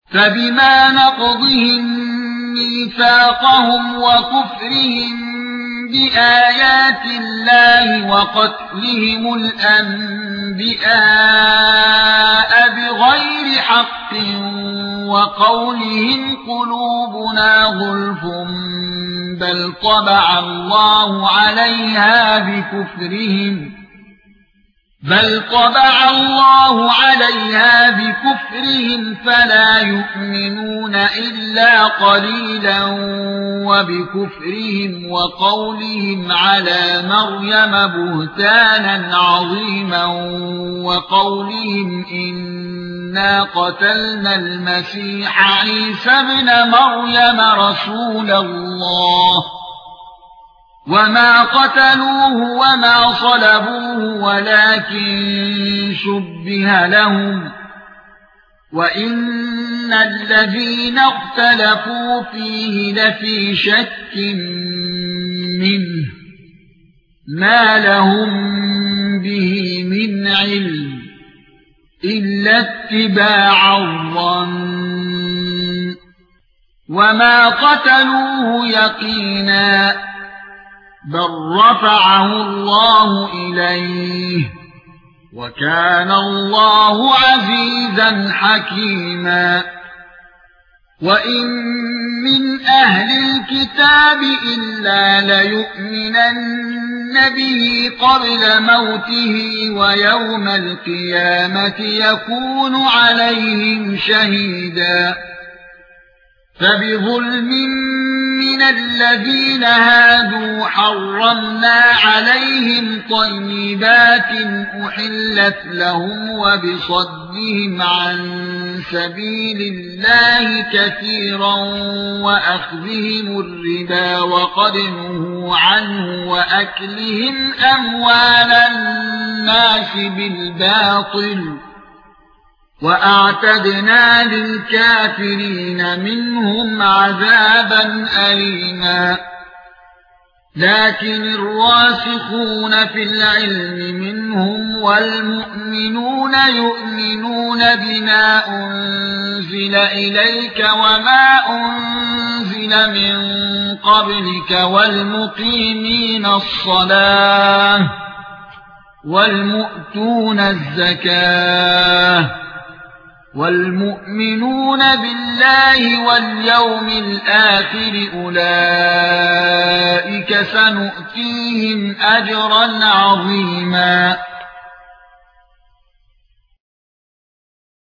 فبما نقضهم ميثاقهم وكفرهم بآيات الله وقتلهم الأنبياء بغير حق وقولهم قلوبنا غلف بل طبع الله عليها بكفرهم فلا يؤمنون إلا قليلا وبكفرهم وقولهم على مريم بهتانا عظيما وقولهم إنا قتلنا المسيح عيسى ابن مريم رسول الله وما قتلوه وما صلبوه ولكن شبه لهم وإن الذين اختلفوا فيه لفي شك منه ما لهم به من علم إلا اتباع الظن وما قتلوه يقينا بل رفعه الله إليه وكان الله عزيزا حكيما وإن من أهل الكتاب إلا ليؤمنن به قبل موته ويوم القيامة يكون عليهم شهيدا فبظلم من الذين هادوا حرمنا عليهم طيبات أحلت لهم وبصدهم عن سبيل الله كثيرا وأخذهم الربا وقد نهوا عنه وأكلهم أموال الناس بالباطل وأعتدنا للكافرين منهم عذابا أليما لكن الراسخون في العلم منهم والمؤمنون يؤمنون بما أنزل إليك وما أنزل من قبلك والمقيمين الصلاة والمؤتون الزكاة والمؤمنون بالله واليوم الآخر أولئك سنؤتيهم أجرا عظيما